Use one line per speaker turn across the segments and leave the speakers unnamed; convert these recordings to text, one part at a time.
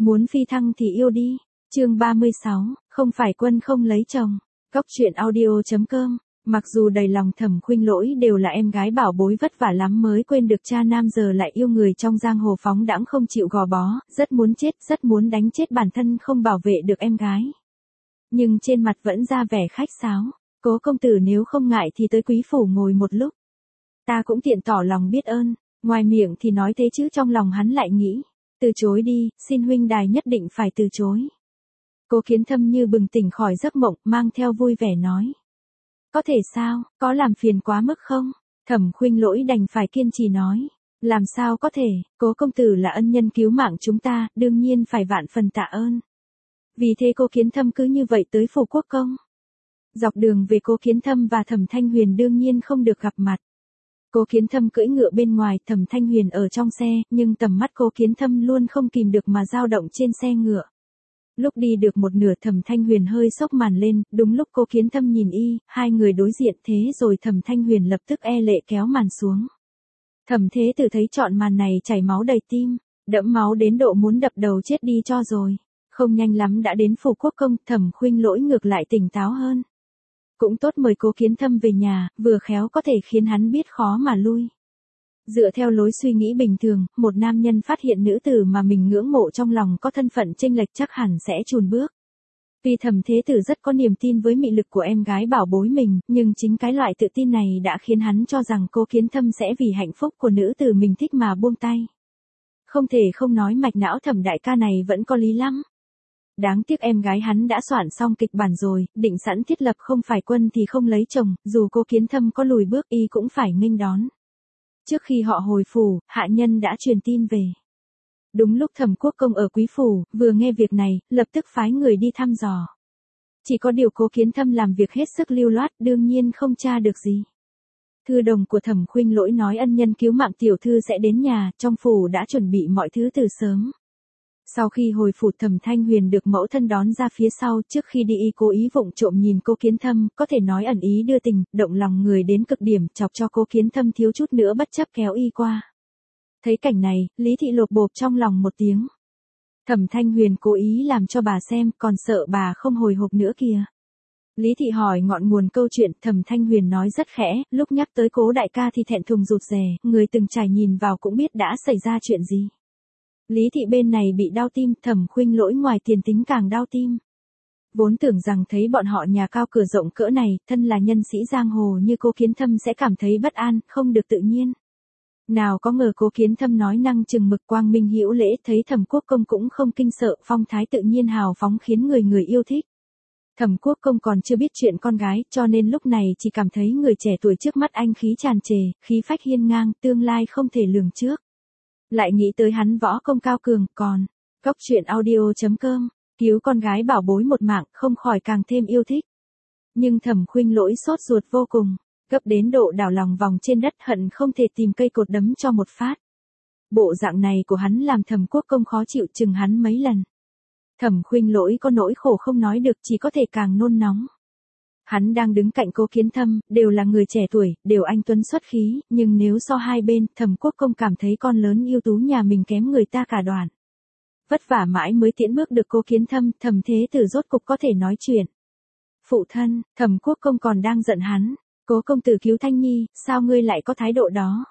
Muốn phi thăng thì yêu đi. Chương 36, không phải quân không lấy chồng. Góc truyện audio.com. Mặc dù đầy lòng Thẩm Khuynh Lỗi đều là em gái bảo bối vất vả lắm mới quên được cha nam giờ lại yêu người trong giang hồ phóng đãng không chịu gò bó, rất muốn chết, rất muốn đánh chết bản thân không bảo vệ được em gái. Nhưng trên mặt vẫn ra vẻ khách sáo. Cố công tử nếu không ngại thì tới quý phủ ngồi một lúc. Ta cũng tiện tỏ lòng biết ơn. Ngoài miệng thì nói thế chứ trong lòng hắn lại nghĩ. Từ chối đi, xin huynh đài nhất định phải từ chối. Cố Kiến Thâm như bừng tỉnh khỏi giấc mộng, mang theo vui vẻ nói. Có thể sao, có làm phiền quá mức không? Thẩm Khuynh Lỗi đành phải kiên trì nói. Làm sao có thể, Cố công tử là ân nhân cứu mạng chúng ta, đương nhiên phải vạn phần tạ ơn. Vì thế Cố Kiến Thâm cứ như vậy tới phủ quốc công. Dọc đường về Cố Kiến Thâm và Thẩm Thanh Huyền đương nhiên không được gặp mặt. Cố Kiến Thâm cưỡi ngựa bên ngoài, Thẩm Thanh Huyền ở trong xe, nhưng tầm mắt Cố Kiến Thâm luôn không kìm được mà dao động trên xe ngựa. Lúc đi được một nửa Thẩm Thanh Huyền hơi xốc màn lên, đúng lúc Cố Kiến Thâm nhìn y, hai người đối diện thế rồi Thẩm Thanh Huyền lập tức e lệ kéo màn xuống. Thẩm Thế Tử thấy trọn màn này chảy máu đầy tim, đẫm máu đến độ muốn đập đầu chết đi cho rồi. Không nhanh lắm đã đến phủ quốc công, Thẩm Khuynh Lỗi ngược lại tỉnh táo hơn. Cũng tốt mời Cố Kiến Thâm về nhà, vừa khéo có thể khiến hắn biết khó mà lui. Dựa theo lối suy nghĩ bình thường, một nam nhân phát hiện nữ tử mà mình ngưỡng mộ trong lòng có thân phận chênh lệch chắc hẳn sẽ chùn bước. Vì Thẩm Thế Tử rất có niềm tin với mị lực của em gái bảo bối mình, nhưng chính cái loại tự tin này đã khiến hắn cho rằng Cố Kiến Thâm sẽ vì hạnh phúc của nữ tử mình thích mà buông tay. Không thể không nói mạch não Thẩm đại ca này vẫn có lý lắm. Đáng tiếc em gái hắn đã soạn xong kịch bản rồi, định sẵn thiết lập không phải quân thì không lấy chồng, dù Cố Kiến Thâm có lùi bước y cũng phải nghênh đón. Trước khi họ hồi phủ, hạ nhân đã truyền tin về. Đúng lúc Thẩm quốc công ở quý phủ, vừa nghe việc này, lập tức phái người đi thăm dò. Chỉ có điều Cố Kiến Thâm làm việc hết sức lưu loát, đương nhiên không tra được gì. Thư đồng của Thẩm Khuynh Lỗi nói ân nhân cứu mạng tiểu thư sẽ đến nhà, trong phủ đã chuẩn bị mọi thứ từ sớm. Sau khi hồi phủ Thẩm Thanh Huyền được mẫu thân đón ra phía sau, trước khi đi y cố ý vụng trộm nhìn Cố Kiến Thâm, có thể nói ẩn ý đưa tình, động lòng người đến cực điểm, chọc cho Cố Kiến Thâm thiếu chút nữa bất chấp kéo y qua. Thấy cảnh này, Lý Thị lột bột trong lòng một tiếng. Thẩm Thanh Huyền cố ý làm cho bà xem, còn sợ bà không hồi hộp nữa kìa. Lý Thị hỏi ngọn nguồn câu chuyện, Thẩm Thanh Huyền nói rất khẽ, lúc nhắc tới Cố đại ca thì thẹn thùng rụt rè, người từng trải nhìn vào cũng biết đã xảy ra chuyện gì. Lý Thị bên này bị đau tim, Thẩm Khuynh Lỗi ngoài tiền tính càng đau tim. Vốn tưởng rằng thấy bọn họ nhà cao cửa rộng cỡ này, thân là nhân sĩ giang hồ như Cố Kiến Thâm sẽ cảm thấy bất an, không được tự nhiên. Nào có ngờ Cố Kiến Thâm nói năng chừng mực quang minh hữu lễ, thấy Thẩm quốc công cũng không kinh sợ, phong thái tự nhiên hào phóng khiến người người yêu thích. Thẩm quốc công còn chưa biết chuyện con gái, cho nên lúc này chỉ cảm thấy người trẻ tuổi trước mắt anh khí tràn trề, khí phách hiên ngang, tương lai không thể lường trước. Lại nghĩ tới hắn võ công cao cường, còn, góc truyện audio.com, cứu con gái bảo bối một mạng, không khỏi càng thêm yêu thích. Nhưng Thẩm Khuynh Lỗi sốt ruột vô cùng, gấp đến độ đảo lòng vòng trên đất hận không thể tìm cây cột đấm cho một phát. Bộ dạng này của hắn làm Thẩm quốc công khó chịu chừng hắn mấy lần. Thẩm Khuynh Lỗi có nỗi khổ không nói được, chỉ có thể càng nôn nóng. Hắn đang đứng cạnh Cố Kiến Thâm, đều là người trẻ tuổi, đều anh tuấn xuất khí, nhưng nếu so hai bên, Thẩm quốc công cảm thấy con lớn ưu tú nhà mình kém người ta cả đoàn. Vất vả mãi mới tiễn bước được Cố Kiến Thâm, Thẩm Thế Tử rốt cục có thể nói chuyện. Phụ thân, Thẩm quốc công còn đang giận hắn. Cố công tử cứu Thanh Nhi, sao ngươi lại có thái độ đó?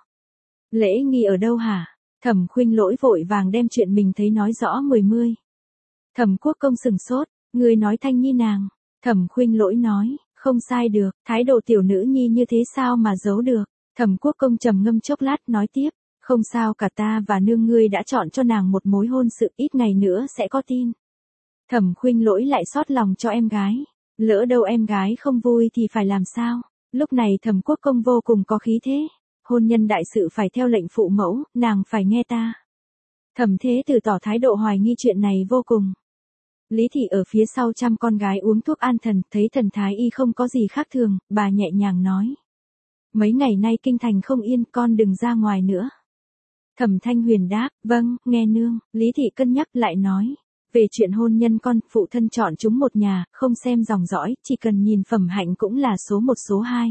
Lễ nghi ở đâu hả? Thẩm Khuynh Lỗi vội vàng đem chuyện mình thấy nói rõ mười mươi. Thẩm quốc công sừng sốt, ngươi nói Thanh Nhi nàng. Thẩm Khuynh Lỗi nói, không sai được, thái độ tiểu nữ nhi như thế sao mà giấu được. Thẩm quốc công trầm ngâm chốc lát nói tiếp, không sao cả, ta và nương ngươi đã chọn cho nàng một mối hôn sự, ít ngày nữa sẽ có tin. Thẩm Khuynh Lỗi lại xót lòng cho em gái, lỡ đâu em gái không vui thì phải làm sao? Lúc này Thẩm quốc công vô cùng có khí thế, hôn nhân đại sự phải theo lệnh phụ mẫu, nàng phải nghe ta. Thẩm Thế Tử tỏ thái độ hoài nghi chuyện này vô cùng. Lý Thị ở phía sau chăm con gái uống thuốc an thần, thấy thần thái y không có gì khác thường, bà nhẹ nhàng nói. Mấy ngày nay kinh thành không yên, con đừng ra ngoài nữa. Thẩm Thanh Huyền đáp, vâng, nghe nương. Lý Thị cân nhắc lại nói. Về chuyện hôn nhân con, phụ thân chọn chúng một nhà, không xem dòng dõi, chỉ cần nhìn phẩm hạnh cũng là số một số hai.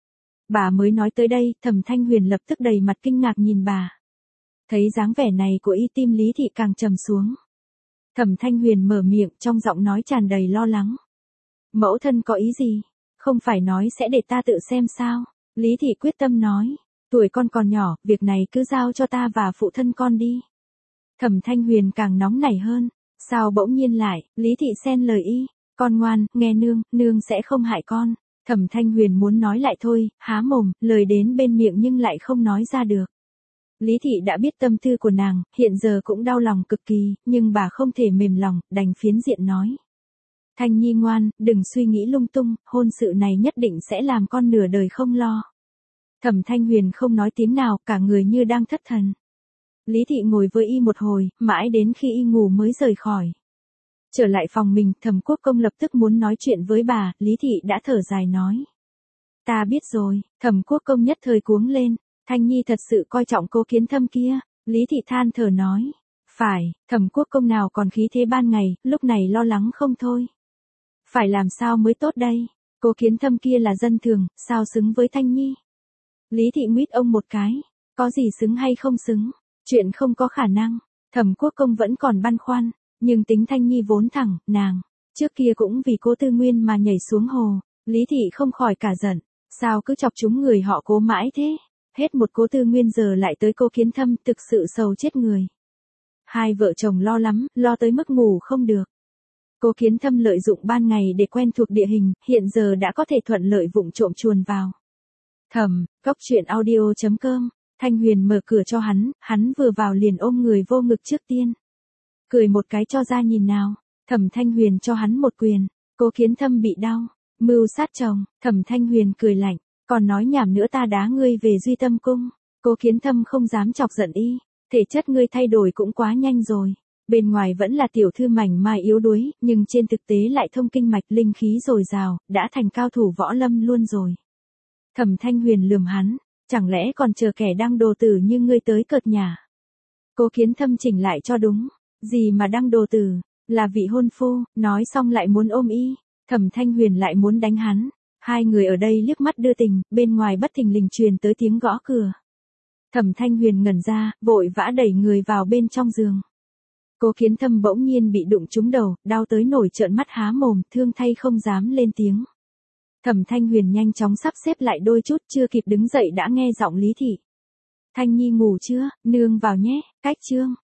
Bà mới nói tới đây, Thẩm Thanh Huyền lập tức đầy mặt kinh ngạc nhìn bà. Thấy dáng vẻ này của y, tim Lý Thị càng trầm xuống. Thẩm Thanh Huyền mở miệng trong giọng nói tràn đầy lo lắng. Mẫu thân có ý gì? Không phải nói sẽ để ta tự xem sao? Lý thị quyết tâm nói. Tuổi con còn nhỏ, việc này cứ giao cho ta và phụ thân con đi. Thẩm Thanh Huyền càng nóng nảy hơn. Sao bỗng nhiên lại, Lý thị xen lời y. Con ngoan, nghe nương, nương sẽ không hại con. Thẩm Thanh Huyền muốn nói lại thôi, há mồm, lời đến bên miệng nhưng lại không nói ra được. Lý thị đã biết tâm tư của nàng, hiện giờ cũng đau lòng cực kỳ, nhưng bà không thể mềm lòng, đành phiến diện nói. Thanh Nhi ngoan, đừng suy nghĩ lung tung, hôn sự này nhất định sẽ làm con nửa đời không lo. Thẩm Thanh Huyền không nói tiếng nào, cả người như đang thất thần. Lý thị ngồi với y một hồi, mãi đến khi y ngủ mới rời khỏi. Trở lại phòng mình, Thẩm Quốc Công lập tức muốn nói chuyện với bà, Lý thị đã thở dài nói. Ta biết rồi, Thẩm Quốc Công nhất thời cuống lên. Thanh Nhi thật sự coi trọng Cố Kiến Thâm kia, Lý thị than thở nói. Phải, Thẩm Quốc Công nào còn khí thế ban ngày, lúc này lo lắng không thôi. Phải làm sao mới tốt đây, Cố Kiến Thâm kia là dân thường, sao xứng với Thanh Nhi. Lý thị nguyết ông một cái, có gì xứng hay không xứng, chuyện không có khả năng. Thẩm Quốc Công vẫn còn băn khoăn, nhưng tính Thanh Nhi vốn thẳng, nàng, trước kia cũng vì Cố Tư Nguyên mà nhảy xuống hồ, Lý thị không khỏi cả giận, sao cứ chọc chúng người họ Cố mãi thế. Hết một Cố Tư Nguyên giờ lại tới Cố Kiến Thâm, thực sự sầu chết người. Hai vợ chồng lo lắm, lo tới mức ngủ không được. Cố Kiến Thâm lợi dụng ban ngày để quen thuộc địa hình, hiện giờ đã có thể thuận lợi vụng trộm chuồn vào. Góc truyện audio.com, Thanh Huyền mở cửa cho hắn vừa vào liền ôm người vô ngực trước tiên. Cười một cái cho ra nhìn nào, Thẩm Thanh Huyền cho hắn một quyền, Cố Kiến Thâm bị đau, mưu sát chồng, Thẩm Thanh Huyền cười lạnh, còn nói nhảm nữa ta đá ngươi về Duy Tâm Cung. Cố Kiến Thâm không dám chọc giận y, thể chất ngươi thay đổi cũng quá nhanh rồi. Bên ngoài vẫn là tiểu thư mảnh mai yếu đuối, nhưng trên thực tế lại thông kinh mạch linh khí dồi dào, đã thành cao thủ võ lâm luôn rồi. Thẩm Thanh Huyền lườm hắn, chẳng lẽ còn chờ kẻ đang đồ tử như ngươi tới cợt nhả. Cố Kiến Thâm chỉnh lại cho đúng, gì mà đang đồ tử, là vị hôn phu, nói xong lại muốn ôm y, Thẩm Thanh Huyền lại muốn đánh hắn. Hai người ở đây liếc mắt đưa tình, bên ngoài bất thình lình truyền tới tiếng gõ cửa. Thẩm Thanh Huyền ngẩn ra, vội vã đẩy người vào bên trong giường. Cố Kiến Thâm bỗng nhiên bị đụng trúng đầu, đau tới nổi trợn mắt há mồm, thương thay không dám lên tiếng. Thẩm Thanh Huyền nhanh chóng sắp xếp lại đôi chút, chưa kịp đứng dậy đã nghe giọng Lý thị. Thanh Nhi ngủ chưa, nương vào nhé, cách chương.